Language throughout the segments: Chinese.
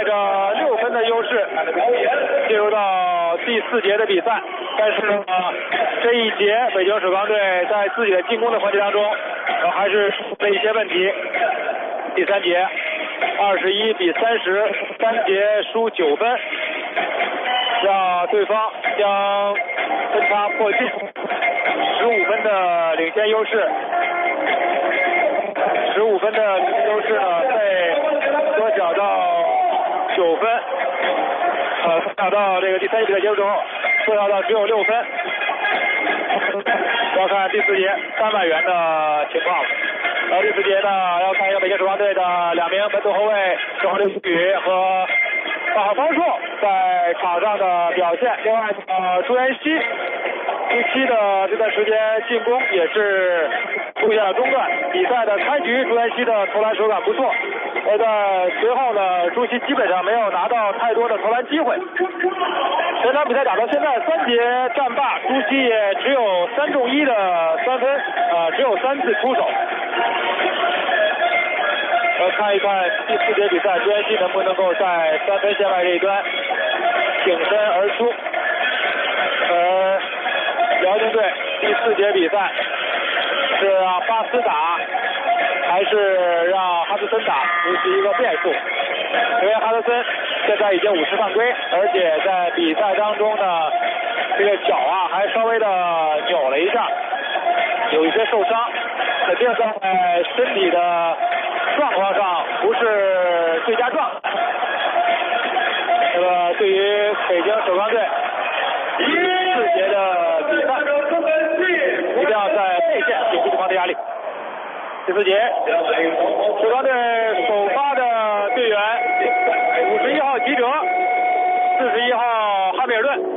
带着6分的优势进入到第4节的比赛。但是这一节北京首钢队在自己的进攻的环节当中还是出了一些问题。第3节21比30， 3节输9分，让对方将分差迫近，15分的领先优势，15分的领先优势呢被缩小到9分，缩小到这个第3节比赛结束之后，缩小到只有6分。要看第4节3万元的情况了。然后第4节呢，要看一下北京首钢队的2名本土后卫郑浩刘宇和8号方硕在场上的表现。另外朱彦西第7的这段时间进攻也是出现了中断。比赛的开局，朱彦西的投篮手感不错，而在随后呢，朱熹基本上没有拿到太多的投篮机会。全场比赛打到现在3节战罢，朱熹也只有3中1的3分，只有3次出手。看一看第4节比赛，朱彦西能不能够在3分线外这一端挺身而出。辽宁队第4节比赛是让巴斯打还是让哈德森打，这是一个变数。因为哈德森现在已经50犯规，而且在比赛当中呢，这个脚还稍微的扭了一下，有一些受伤，肯定在身体的状况上不是最佳状态。那么对于北京首钢队第4节的比赛，一定要在内线顶住对方的压力。第4节，首钢队首发的队员51号吉哲，41号哈密尔顿，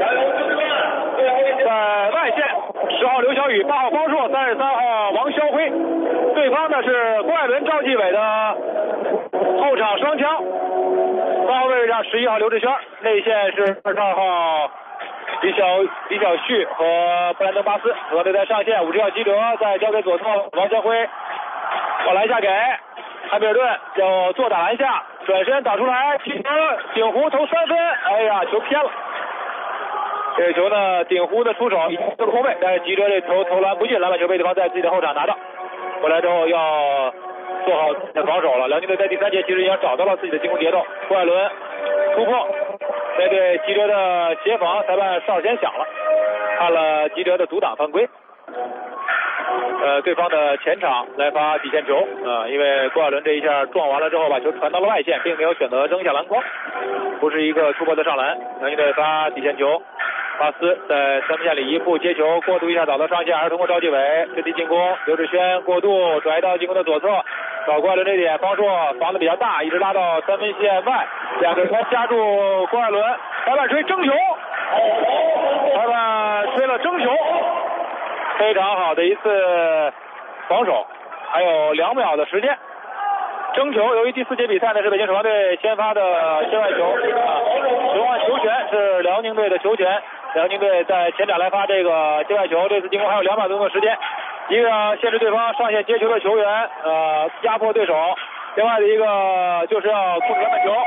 在外线10号刘晓宇，8号方硕，33号王肖辉。对方呢是郭艾伦、赵继伟的后场双枪。8号位置上11号刘志轩，内线是22号李晓旭和布兰登巴斯。首钢队在上线，50号吉哲在交给左侧王肖辉，往篮下给汉密尔顿，就坐打篮下，转身打出来，吉哲顶弧投3分，哎呀，球偏了。这个球呢，顶弧的出手已经是空位，但是吉哲这投篮不进，篮板球被对方在自己的后场拿到。回来之后要做好自己的防守了。辽宁队在第3节其实已经找到了自己的进攻节奏。郭艾伦突破，面对吉哲的协防，裁判哨先响了，看了吉哲的阻挡犯规。对方的前场来发底线球因为郭艾伦这一下撞完了之后把球传到了外线，并没有选择扔下篮筐，不是一个突破的上篮。辽宁队发底线球，巴斯在3分线里一步接球，过渡一下找到上线，还是通过赵继伟阵地进攻，刘志轩过渡拽到进攻的左侧，找郭艾伦这点，方硕防的比较大，一直拉到3分线外，两个人夹住郭艾伦，裁判吹争球，裁判吹了争球，非常好的一次防守，还有2秒的时间争球。由于第4节比赛呢是北京首钢队先发的界外球球案球权是辽宁队的球权，辽宁队在前场来发这个界外球，这次进攻还有2秒多的时间，一个限制对方上线接球的球员压迫对手，另外的一个就是要控制篮板球，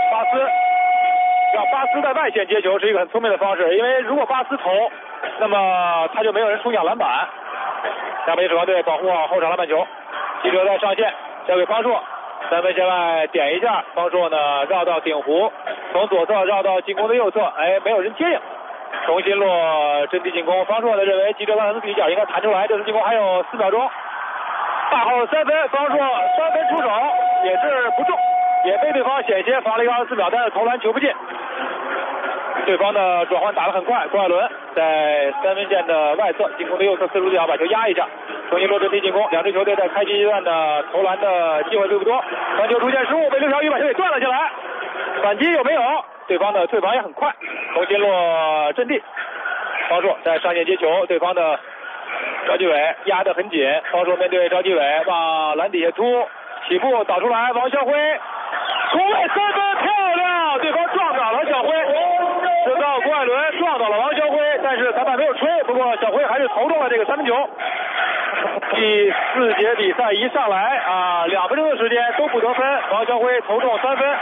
让巴斯在外线接球是一个很聪明的方式，因为如果巴斯投，那么他就没有人冲抢篮板。下北京首钢队保护好后场篮板球，吉哲在上线交给方硕，3分线外点一下，方硕呢绕到顶弧，从左侧绕到进攻的右侧，没有人接应，重新落阵地进攻。方硕呢认为吉哲刚才的底角应该弹出来，这次进攻还有4秒钟。大号3分，方硕3分出手也是不中，也被对方险些防了一个24秒，但是投篮球不进。对方的转换打得很快，郭艾伦在3分线的外侧进攻的右侧四出角把球压一下，重新落阵地进攻。两支球队在开局阶段的投篮的机会并不多，传球出现失误，被刘晓宇把球给断了下来，反击有没有？对方的退防也很快，重新落阵地。方硕在上线接球，对方的赵继伟压得很紧，方硕面对赵继伟往篮底下突，起步导出来，王肖辉空位3分，漂亮！对方撞倒了小辉，这到郭艾伦撞倒了王肖辉，但是裁判没有吹，不过小辉还是投中了这个3分球。第4节比赛一上来2分钟的时间都不得分，王肖辉投中3分，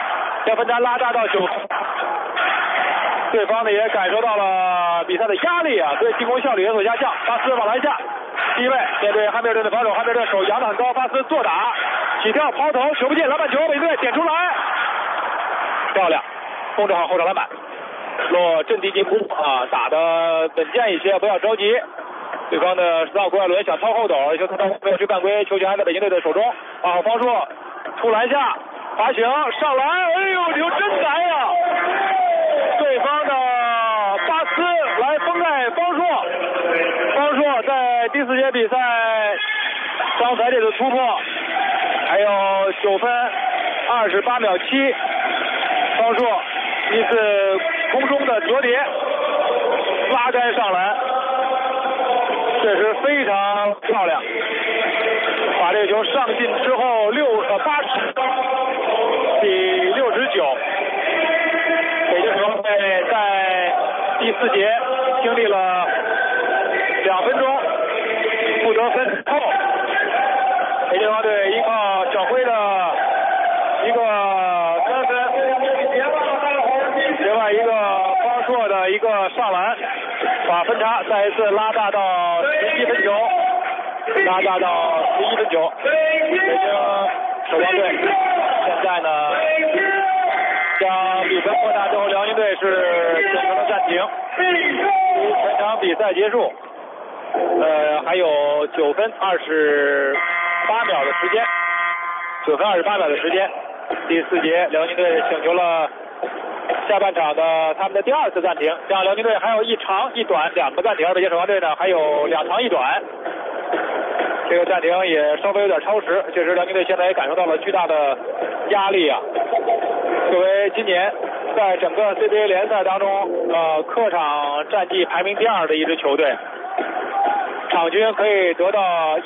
将分差拉大到9分。对方呢也感受到了比赛的压力啊，对进攻效率有所下降。巴斯往篮下，低位面对汉密尔顿的防守，汉密尔顿手扬得很高，巴斯坐打，起跳抛投，球不进，篮板球，美队点出来，漂亮，控制好后场篮板，落阵地进攻啊，打得稳健一些，不要着急。对方的10号郭艾伦想抄后斗，球没有去犯规，球权还在北京队的手中。8号方硕突篮下，滑行上篮，哎呦，球真难呀！对方的巴斯来封盖方硕，方硕在第4节比赛刚才这次突破，还有9分28秒7，方硕一次空中的折叠拉杆上篮，确实非常漂亮，把这个球上进之后80比69。北京城队在第4节经历了2分钟不得分后，北京队依靠小辉的一个3分，另外一个方硕的一个上篮，把分差再一次拉大到11分球，拉大到11分球。北京首钢队现在呢将比分扩大之后，辽宁队是选择了暂停，全场比赛结束，还有9分28秒的时间，9分28秒的时间。第4节，辽宁队请求了下半场的他们的第2次暂停，这样辽宁队还有1长1短2个暂停，而北京首钢队呢还有2长1短。这个暂停也稍微有点超时，确实辽宁队现在也感受到了巨大的压力啊。作为今年在整个 CBA 联赛当中客场战绩排名第2的一支球队，场均可以得到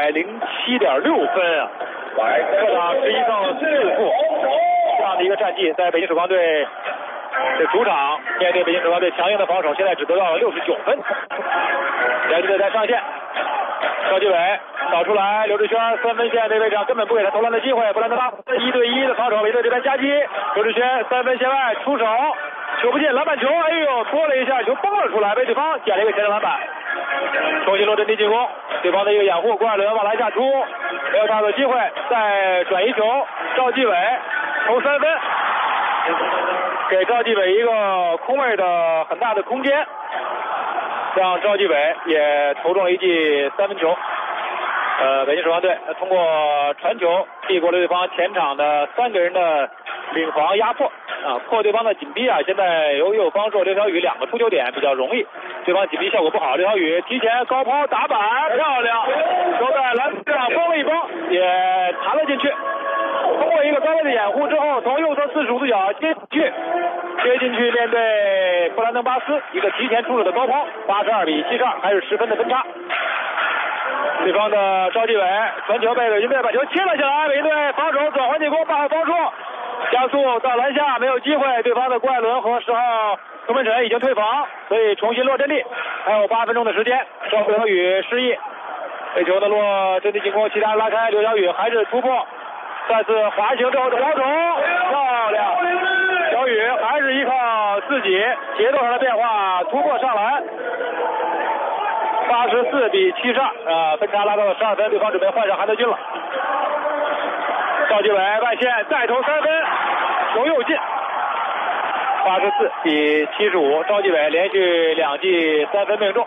107.6分啊，客场11胜4负这样的一个战绩，在北京首钢队的主场面对北京首钢队强硬的防守，现在只得到了69分。辽宁队在上线，赵继伟导出来，刘志轩3分线这位置上根本不给他投篮的机会，布兰德拉1对1的防守，北队这边夹击，刘志轩3分线外出手，球不进，篮板球，哎呦，拖了一下，球崩了出来，被对方捡了一个前场篮板，重新落阵地进攻，对方的一个掩护，郭艾伦往篮下出，没有大的机会，再转移球，赵继伟投3分，给赵继伟一个空位的很大的空间，让赵继伟也投中了一记3分球。北京首钢队通过传球避过了对方前场的3个人的领防压迫啊，破对方的紧逼啊。现在由右方硕、刘晓宇2个出球点比较容易，对方紧逼效果不好。刘晓宇提前高抛打板，漂亮，球在篮子上崩了一崩，也弹了进去。通过一个高位的掩护之后，从右侧45度角接进去，面对布兰登巴斯一个提前出手的高抛，82比72，还是10分的分差。对方的赵继伟传球被北京队把球切了下来，北京队防守转换进攻，8号方硕加速到篮下没有机会，对方的郭艾伦和10号周文晨已经退防，所以重新落阵地，还有8分钟的时间。赵晓宇失意，这球的落阵地进攻，其他人拉开，刘晓宇还是突破，再次滑行之后的抛投，漂亮，小宇还是依靠自己节奏上的变化突破上篮。84比72，分差拉到了12分，对方准备换上韩德君了。赵继伟外线再投3分，球又进。84比75，赵继伟连续2记3分命中。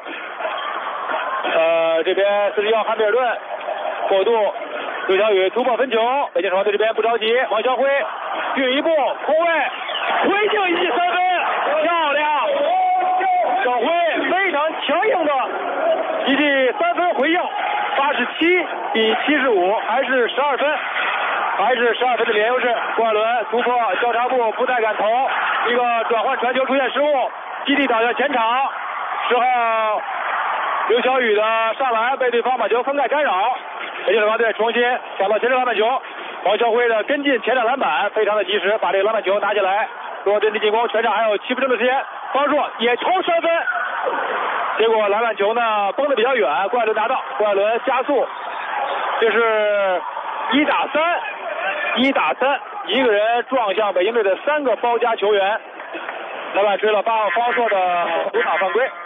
这边41号汉密尔顿过渡，刘晓宇突破分球，北京首钢队这边不着急，王晓辉运一步空位回敬一记3分，漂亮！小辉非常强硬的一记3分回应，87比75，还是12分，还是12分的连优势。郭艾伦突破交叉步不太敢投，一个转换传球出现失误，基地倒向前场，10号刘晓宇的上篮被对方把球分开干扰，北京首钢队重新抢到前场篮板球，王晓辉的跟进前场篮板非常的及时，把这个篮板球拿起来做阵地进攻，全场还有7分钟的时间，方硕也投3分，结果篮板球呢崩得比较远，郭艾伦拿到，郭艾伦加速，这是1打3， 一个人撞向北京队的3个包夹球员，裁判吹了8号方硕的主场犯规。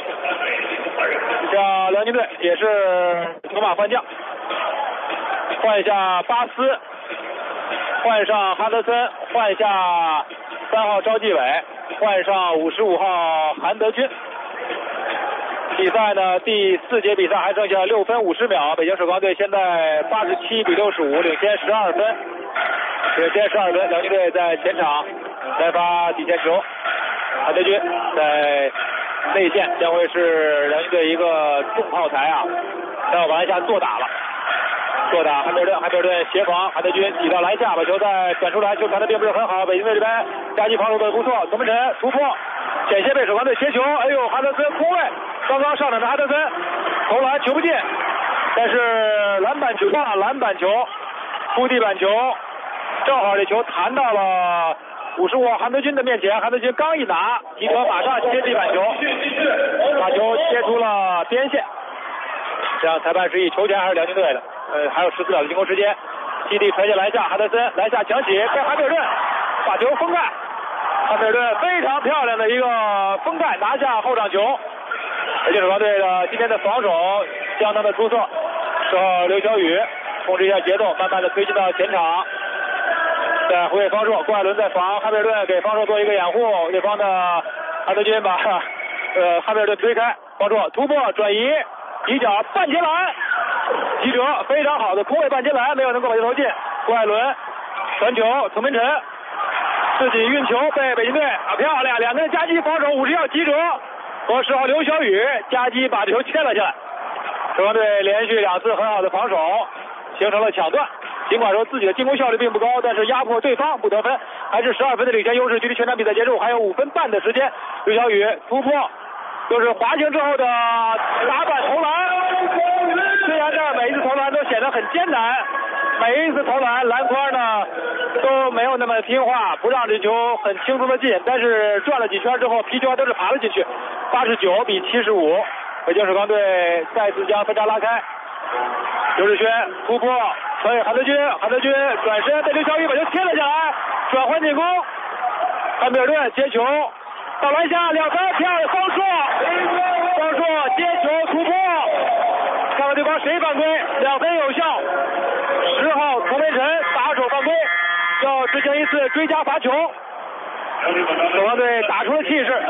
像辽宁队也是牛马换将，换下巴斯，换上哈德森，换下3号赵继伟，换上55号韩德君。比赛呢，第4节比赛还剩下6分50秒，北京首钢队现在87比65领先12分，辽宁队在前场来发底线球，韩德君在内线将会是辽宁队一个重炮台啊，要往篮下做打了。做打汉密尔顿协防，韩德君挤到篮下，把球再转出来，球传的并不是很好。北京队这边夹击防守的不错，董文晨突破，险些被首钢队接球。哎呦，哈德森空位，刚刚上场的哈德森投篮球不进，但是篮板球，突地板球，正好这球弹到了55号韩德君的面前，韩德君刚一拿，吉德马上接地板球，把球切出了边线。这样裁判示意球权还是辽宁队的。还有14秒的进攻时间，基地传下篮下，哈德森篮下抢起，被汉密尔顿把球封盖，汉密尔顿非常漂亮的一个封盖，拿下后场球。北京首钢队的今天的防守相当的出色，之后刘晓宇控制一下节奏，慢慢的推进到前场，再回给方硕，郭艾伦在防，汉密尔顿给方硕做一个掩护，对方的哈德君把汉密尔顿推开，方硕突破转移，底角半截篮，吉哲非常好的空位半截篮，没有能够把球投进。郭艾伦传球，滕文晨自己运球被北京队漂亮，两个人夹击防守，50号吉哲和10号刘晓宇夹击把球牵了下来。首钢队连续2次很好的防守，形成了抢断。尽管说自己的进攻效率并不高，但是压迫对方不得分，还是12分的领先优势。距离全场比赛结束还有5分半的时间，刘晓宇突破，就是滑行之后的打板投篮。虽然呢每一次投篮都显得很艰难，每一次投篮篮筐呢都没有那么听话，不让这球很轻松的进，但是转了几圈之后皮球都是爬了进去。89比75，北京首钢队再次将分差拉开。刘志轩突破传给韩德君转身被刘晓宇把球贴了下来，转换进攻，汉密尔顿接球到篮下2分，漂亮，方硕接球突破，看看对方谁犯规，2分有效。10号涂文晨打手犯规，要执行一次追加罚球。首钢队打出了气势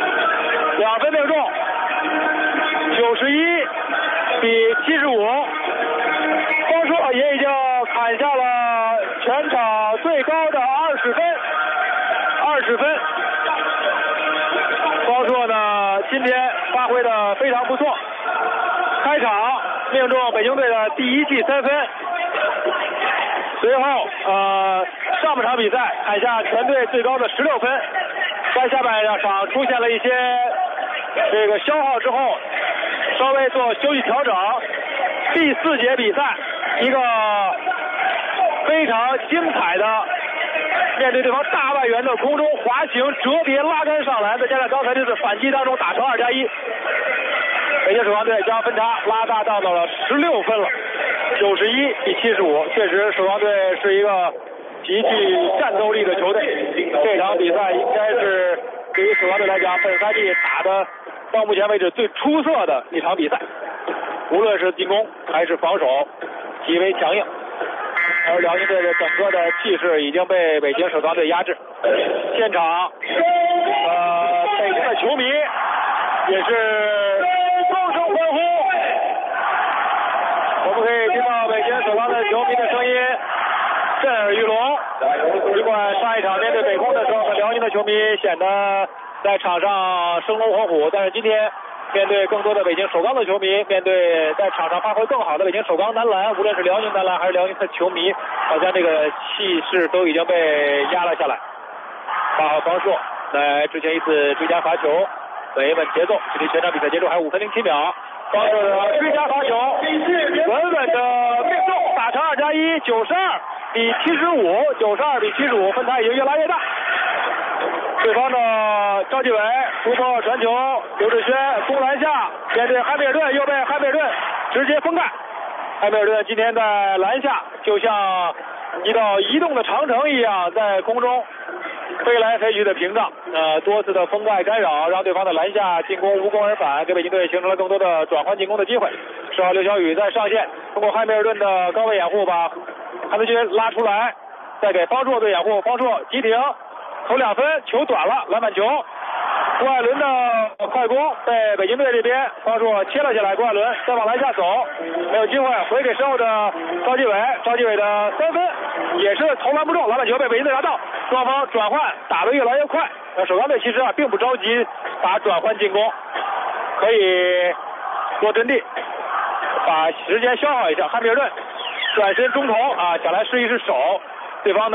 ，2分命中，91比75，方硕也已经砍下了全场最高的20分。方硕呢今天发挥的非常不错，开场命中北京队的第1记3分，随后上半场比赛砍下全队最高的16分，在下半场出现了一些这个消耗之后，稍微做休息调整。第4节比赛一个非常精彩的面对对方大外援的空中滑行折叠拉杆上篮，再加上刚才这次反击当中打成2+1，北京首钢队将分差拉大到了16分了，91比75。确实首钢队是一个极具战斗力的球队，这场比赛应该是对于首钢队来讲本赛季打的到目前为止最出色的一场比赛，无论是进攻还是防守极为强硬，而辽宁队的整个的气势已经被北京首钢队压制。现场北京的球迷也是高声欢呼，我们可以听到北京首钢的球迷的声音震耳欲聋。尽管上一场面对北空的时候，辽宁的球迷显得在场上生龙活虎，但是今天面对更多的北京首钢的球迷，面对在场上发挥更好的北京首钢男篮，无论是辽宁男篮还是辽宁的球迷，好像这个气势都已经被压了下来。8号方硕来执行一次追加罚球，维稳节奏，距离全场比赛结束还有5分07秒。方硕的追加罚球稳稳的命中，打成2+1，92比75，92比75，分差已经越拉越大。对方的赵继伟突破传球，刘志轩攻篮下，面对汉密尔顿，又被汉密尔顿直接封盖。汉密尔顿今天在篮下就像一道移动的长城一样在空中飞来飞去的屏障，多次的封盖干扰，让对方的篮下进攻无功而返，给北京队形成了更多的转换进攻的机会。10号刘晓宇在上线，通过汉密尔顿的高位掩护，把汉德军拉出来，再给方硕队掩护，方硕急停，投2分，球短了，篮板球。郭艾伦的快攻被北京队这边方硕切了下来，郭艾伦再往篮下走，没有机会，回给身后的赵继伟，赵继伟的3分也是投篮不中，篮板球被北京队拿到，双方转换打得越来越快。首钢队其实并不着急打转换进攻，可以做阵地，把时间消耗一下。汉密尔顿转身中投想来试一试手，对方的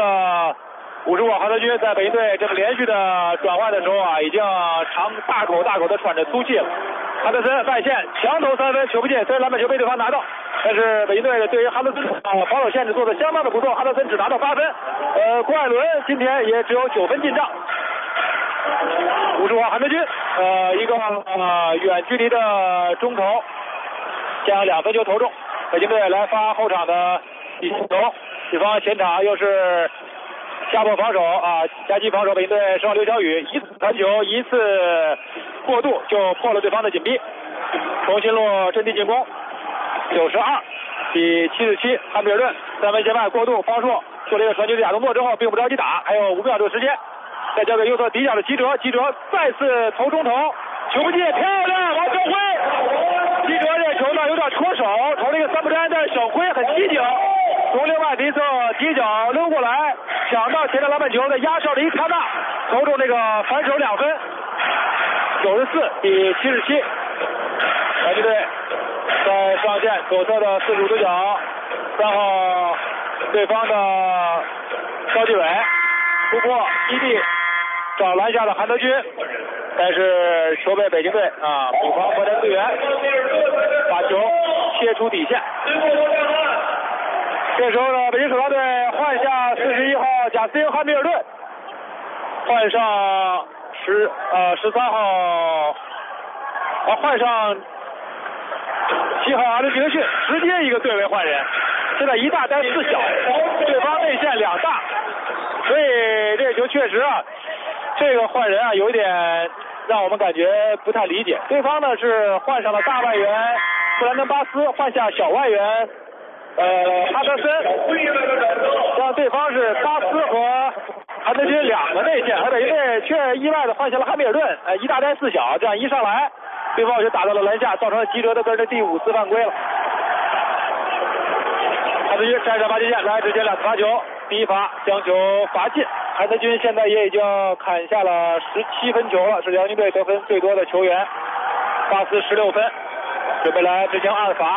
55号汉德军在北京队这么连续的转换的时候已经大口的喘着粗气了。哈德森外线强投3分，球不进，虽然篮板球被对方拿到，但是北京队对于哈德森防守限制做得相当的不错，哈德森只拿到8分。郭艾伦今天也只有9分进账。55号汉德军一个远距离的中投将2分球投中，北京队来发后场的第7球，对方前场又是下破防守夹击防守，北京队10号刘晓宇一次传球一次过渡就破了对方的紧逼，重新落阵地进攻。92比77，汉密尔顿3分线外过渡，方硕做了一个传球的假动作之后并不着急打，还有5秒钟时间，再交给右侧底角的吉哲，吉哲再次投中投，球不进，漂亮，王小辉，吉哲这球呢有点戳手，投了一个3不沾，但是小辉很机警，从另外一侧底角溜过来，抢到前场篮板球，在压哨的一刹那投中这个反手2分。94比77，白军队在上线左侧的45度角，3号对方的高继伟突破基地找篮下的韩德君，但是球被北京队补防国家队员把球切出底线。这时候呢，北京首钢队换下41号贾斯汀汉密尔顿，换上13号换上7号阿伦杰克逊，直接一个对位换人，现在1大带4小，对方内线2大，所以这球确实这个换人有一点让我们感觉不太理解。对方呢是换上了大外援布兰登巴斯，换下小外援哈德森，让对方是巴斯和韩德君2个内线，而北京队却意外的换下了汉密尔顿，1大带4小，这样一上来对方就打到了篮下，造成了吉哲的个人的第5次犯规了。韩德君站上罚球线来直接2次罚球，第一罚将球罚进，韩德君现在也已经砍下了17分球了，是辽宁队得分最多的球员，巴斯16分，准备来执行2罚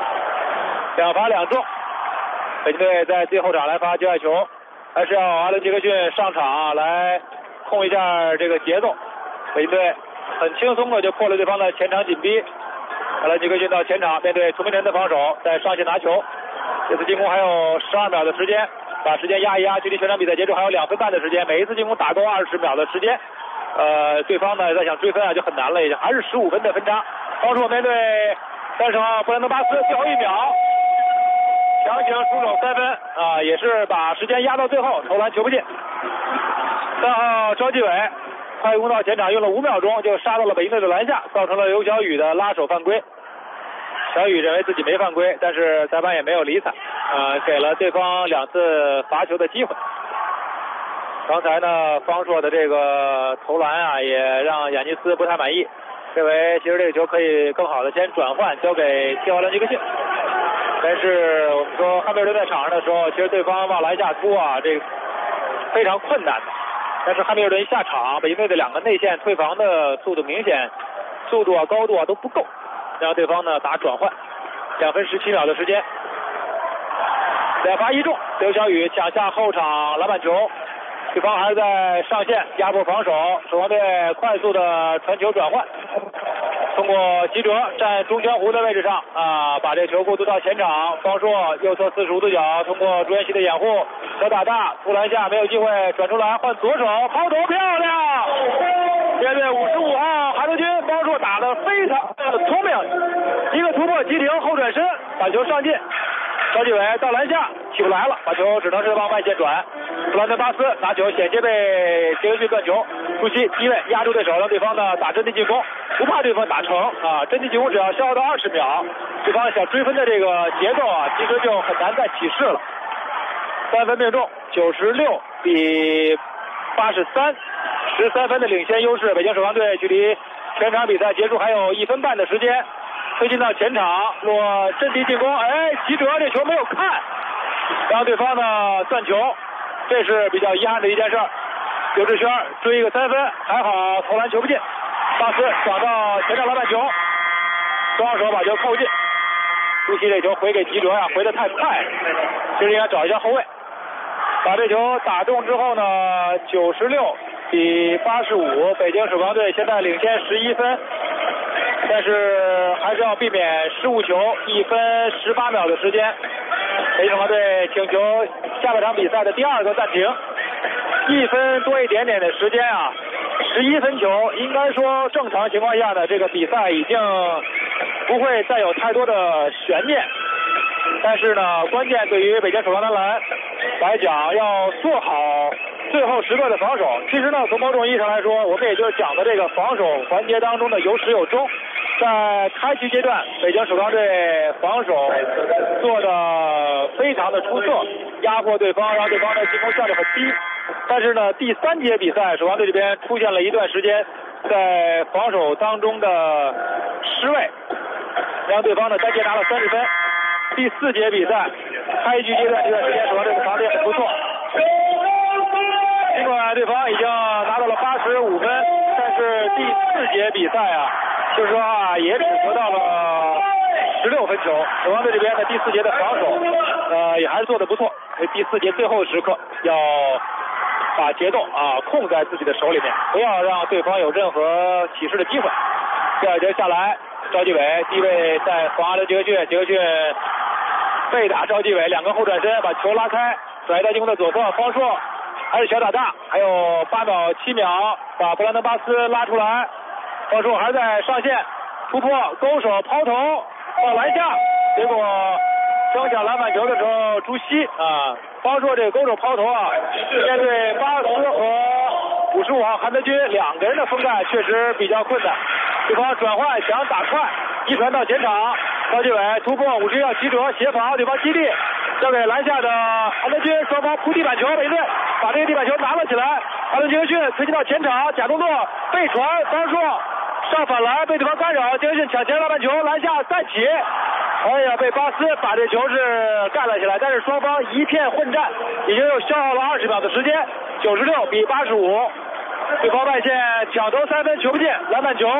，2罚2中。北京队在最后场来发界外球，还是要阿伦杰克逊上场来控一下这个节奏。北京队很轻松的就破了对方的前场紧逼，阿伦杰克逊到前场面对涂明晨的防守，在上线拿球，这次进攻还有12秒的时间，把时间压一压，距离全场比赛结束还有2分半的时间，每一次进攻打够20秒的时间，对方呢再想追分就很难了，已经还是15分的分差。方硕面对30号布兰登巴斯，最后1秒强行出手3分也是把时间压到最后，投篮球不进。3号赵继伟快攻到前场，用了5秒钟就杀到了北京队的篮下，造成了刘晓宇的拉手犯规。小宇认为自己没犯规，但是裁判也没有理睬，给了对方2次罚球的机会。刚才呢，方硕的这个投篮也让亚尼斯不太满意，认为其实这个球可以更好的先转换交给7号兰杰克逊。但是我们说汉密尔顿在场上的时候，其实对方往篮下突这个非常困难的。但是汉密尔顿一下场，北京队的2个内线退防的速度明显，速度高度都不够，让对方呢打转换，2分17秒的时间，2罚1中，刘晓宇抢下后场篮板球，对方还是在上线压迫防守，首钢队快速的传球转换，通过吉哲站中圈弧的位置上把这球过渡到前场，方硕右侧45度角，通过朱彦西的掩护，小打大突篮下没有机会转出来，换左手抛投漂亮，面对55号韩德君，方硕打得非常聪明，一个突破急停后转身把球上进赵继伟到篮下起不来了，把球只能是往外线转。布兰登巴斯拿球险些被杰克逊断球，朱熹低位压住对手，让对方呢打阵地进攻，不怕对方打成啊！阵地进攻只要消耗到20秒，对方想追分的这个节奏啊，其实就很难再起势了。3分命中，96比83，13分的领先优势。北京首钢队距离全场比赛结束还有1分半的时间，推进到前场，落阵地进攻，齐哲这球没有看，让对方呢断球，这是比较遗憾的一件事。刘志轩追一个3分，还好投篮球不进，巴斯爽到前场篮板球，双手把球扣进。朱熹这球回给齐哲呀，回得太快了，其实应该找一下后卫。把这球打中之后呢，96比85，北京首钢队现在领先11分，但是还是要避免失误球，1分18秒的时间。北京首钢队请求下半场比赛的第2个暂停，1分多一点点的时间啊，11分球，应该说正常情况下的这个比赛已经不会再有太多的悬念。但是呢，关键对于北京首钢男篮来讲，要做好最后时刻的防守。其实呢，从某种意义上来说，我们也就是讲的这个防守环节当中的有始有终。在开局阶段，北京首钢队防守做得非常的出色，压迫对方，让对方的进攻效率很低。但是呢，第3节比赛，首钢队这边出现了一段时间在防守当中的失位，让对方呢单节拿了30分。第4节比赛开局阶段这段时间，首钢队的防守也很不错。尽管对方已经拿到了85分，但是第4节比赛啊，就是说啊，也只得到了16分球。首钢队这边的第4节的防守，也还是做得不错。第4节最后时刻要把节奏啊控在自己的手里面，不要让对方有任何起势的机会。第2节下来，赵继伟低位在防着杰克逊，杰克逊被打赵继伟2个后转身把球拉开，甩到进攻的左侧，方硕还是小打大，还有8秒7秒把布兰登巴斯拉出来，方硕还在上线突破勾手抛投到篮下，结果争抢篮板球的时候朱熹啊，方硕这个勾手抛投啊，面对巴斯和55号韩德君2个人的封盖确实比较困难，对方转换想打快，一传到前场，赵继伟突破51号齐哲协防，对方基地交给篮下的韩德君，双方铺地板球，北队把这个地板球拿了起来，韩德杰逊推进到前场，假动作背传，方硕上反篮被对方干扰，杰克逊抢前篮板球，篮下再起，被巴斯把这球是干了起来，但是双方一片混战，已经又消耗了20秒的时间，96比85。对方外线抢投3分球不进，篮板球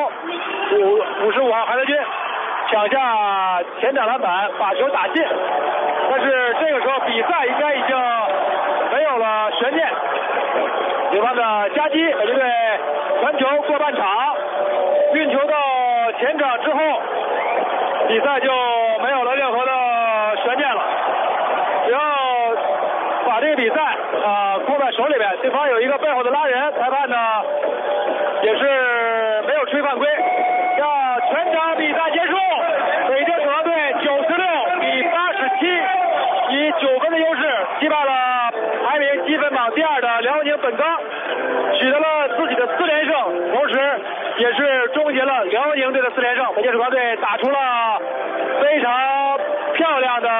55号韩德君抢下前场篮板把球打进，但是这个时候比赛应该已经没有了悬念，对方的夹击，北京队传球过半场，运球到前场之后，比赛就没有了任何的悬念了，只要把这个比赛控在手里面，对方有一个背后的拉人，裁判呢也是没有吹犯规，要全场比赛结束，北京首钢队96比87，以9分的优势击败了排名积分榜第2的辽宁本钢，取得了自己的4连胜，同时也是终结了辽宁队的4连胜。北京首钢队打出了非常漂亮的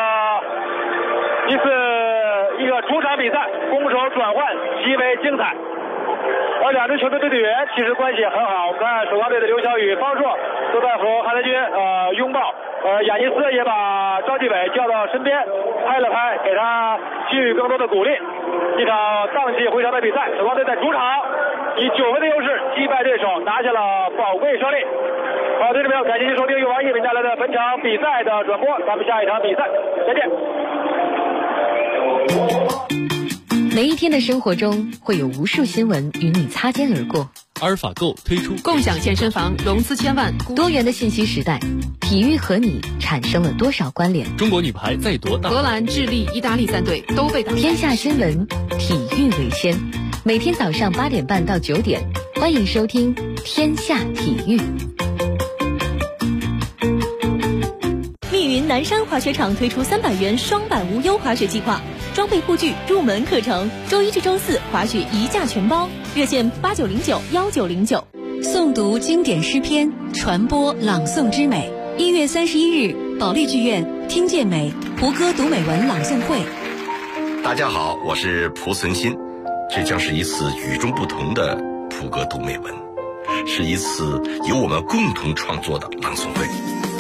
一个主场比赛，攻守转换极为精彩。而两支球队的队员其实关系也很好，我们看首钢队的刘晓宇、方硕都在和韩德君拥抱，亚尼斯也把赵继伟叫到身边拍了拍，给他给予更多的鼓励。一场荡气回肠的比赛，首钢队在主场以9分的优势击败对手，拿下了宝贵胜利。好，听众朋友，感谢您收听由王一鸣带来的本场比赛的转播，咱们下一场比赛再见。 每一天的生活中会有无数新闻与你擦肩而过。 阿尔法购推出共享健身房融资1000万， 多元的信息时代，体育和你产生了多少关联？ 中国女排在夺大， 荷兰、智利、意大利3队都被打。 天下新闻，体育为先。每天早上8点半到9点，欢迎收听天下体育。 密云云南山滑雪场推出300元双板无忧滑雪计划，装备护具、入门课程，周一至周四滑雪一价全包，热线89091909。 诵读经典诗篇，传播朗诵之美。1月31日，保利剧院听见美蒲歌读美文朗诵会。 大家好，我是蒲存昕，这将是一次与众不同的蒲歌读美文，是一次由我们共同创作的朗诵会。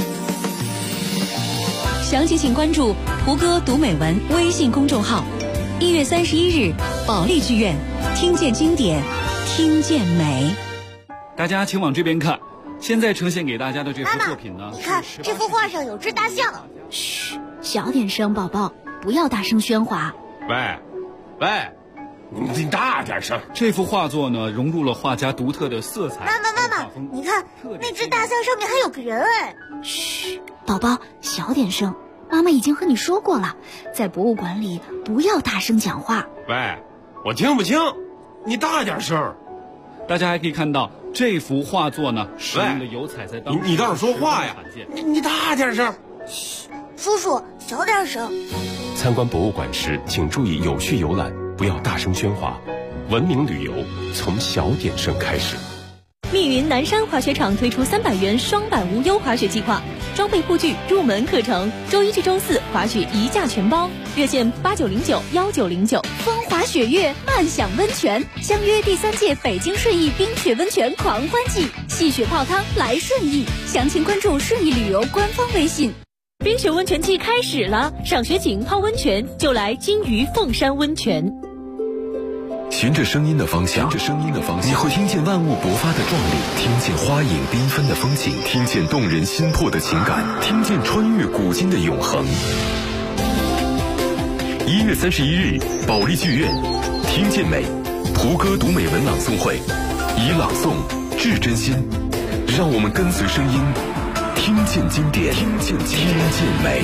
详情请关注蒲歌读美文微信公众号。1月31日，保利剧院听见经典，听见美。 大家请往这边看，现在呈现给大家的这幅作品呢， 你看这幅画上有只大象。 嘘，小点声，宝宝，不要大声喧哗。 喂，你大点声。 这幅画作呢，融入了画家独特的色彩。 妈妈，你看那只大象上面还有个人哎。 嘘，宝宝，小点声。妈妈已经和你说过了，在博物馆里不要大声讲话。 喂，我听不清，你大点声。 大家还可以看到这幅画作呢，使用的油彩在当时你倒是说话呀！你大点声。 嘘，叔叔，小点声。 参观博物馆时，请注意有序游览，不要大声喧哗。文明旅游从小点声开始。 密云南山滑雪场推出300元双板无忧滑雪计划，装备护具、入门课程，周一至周四滑雪一价全包，热线89091909。 风华雪月，漫享温泉，相约第3届北京顺义冰雪温泉狂欢季，戏雪泡汤来顺义，详情关注顺义旅游官方微信。 冰雪温泉季开始了，赏雪景、泡温泉就来金鱼凤山温泉。 循着声音的方向，你会听见万物勃发的壮丽，听见花影缤纷的风景，听见动人心魄的情感，听见穿越古今的永恒。1月31日，保利剧院听见美蒲歌读美文朗诵会，以朗诵致真心，让我们跟随声音，听见经典，听见美。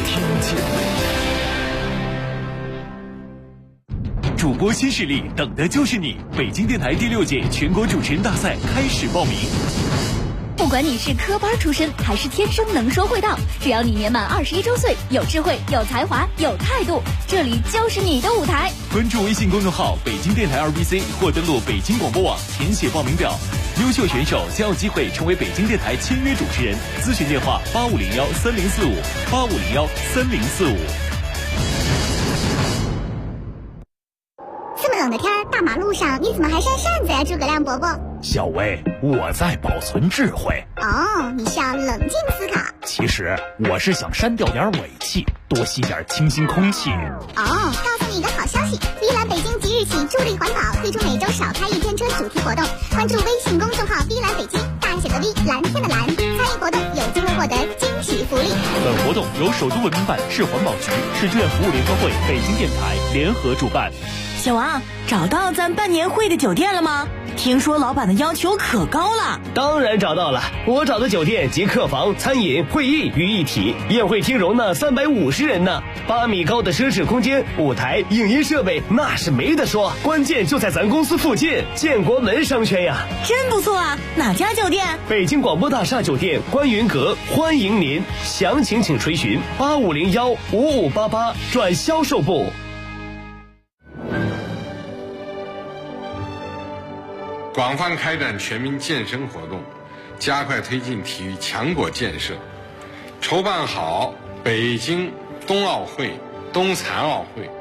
主播新势力，等的就是你！北京电台第6届全国主持人大赛开始报名。 不管你是科班出身还是天生能说会道，只要你年满21周岁，有智慧、有才华、有态度，这里就是你的舞台。 关注微信公众号北京电台2BC 或登录北京广播网填写报名表，优秀选手将有机会成为北京电台签约主持人。咨询电话85013045，85013045。 这么冷的天，大马路上你怎么还扇扇子呀，诸葛亮伯伯？ 小薇，我在保存智慧。 哦，你是要冷静思考。 其实我是想删掉点尾气，多吸点清新空气。 哦，告诉你一个好消息，碧蓝北京即日起助力环保，推出每周少开一天车主题活动。关注微信公众号碧蓝北京，大写的 V， 蓝天的蓝，参与活动有机会获得惊喜福利。 本活动由首都文明办、市环保局、市志愿服务联合会、北京电台联合主办。 小王，找到咱办年会的酒店了吗？听说老板的要求可高了。 当然找到了，我找的酒店集客房、餐饮、会议于一体，宴会厅容纳350人呢，8米高的奢侈空间，舞台、影音设备那是没得说，关键就在咱公司附近，建国门商圈呀。 真不错啊，哪家酒店？ 北京广播大厦酒店观云阁，欢迎您，详情请垂询85015588转销售部。 广泛开展全民健身活动，加快推进体育强国建设，筹办好北京冬奥会、冬残奥会、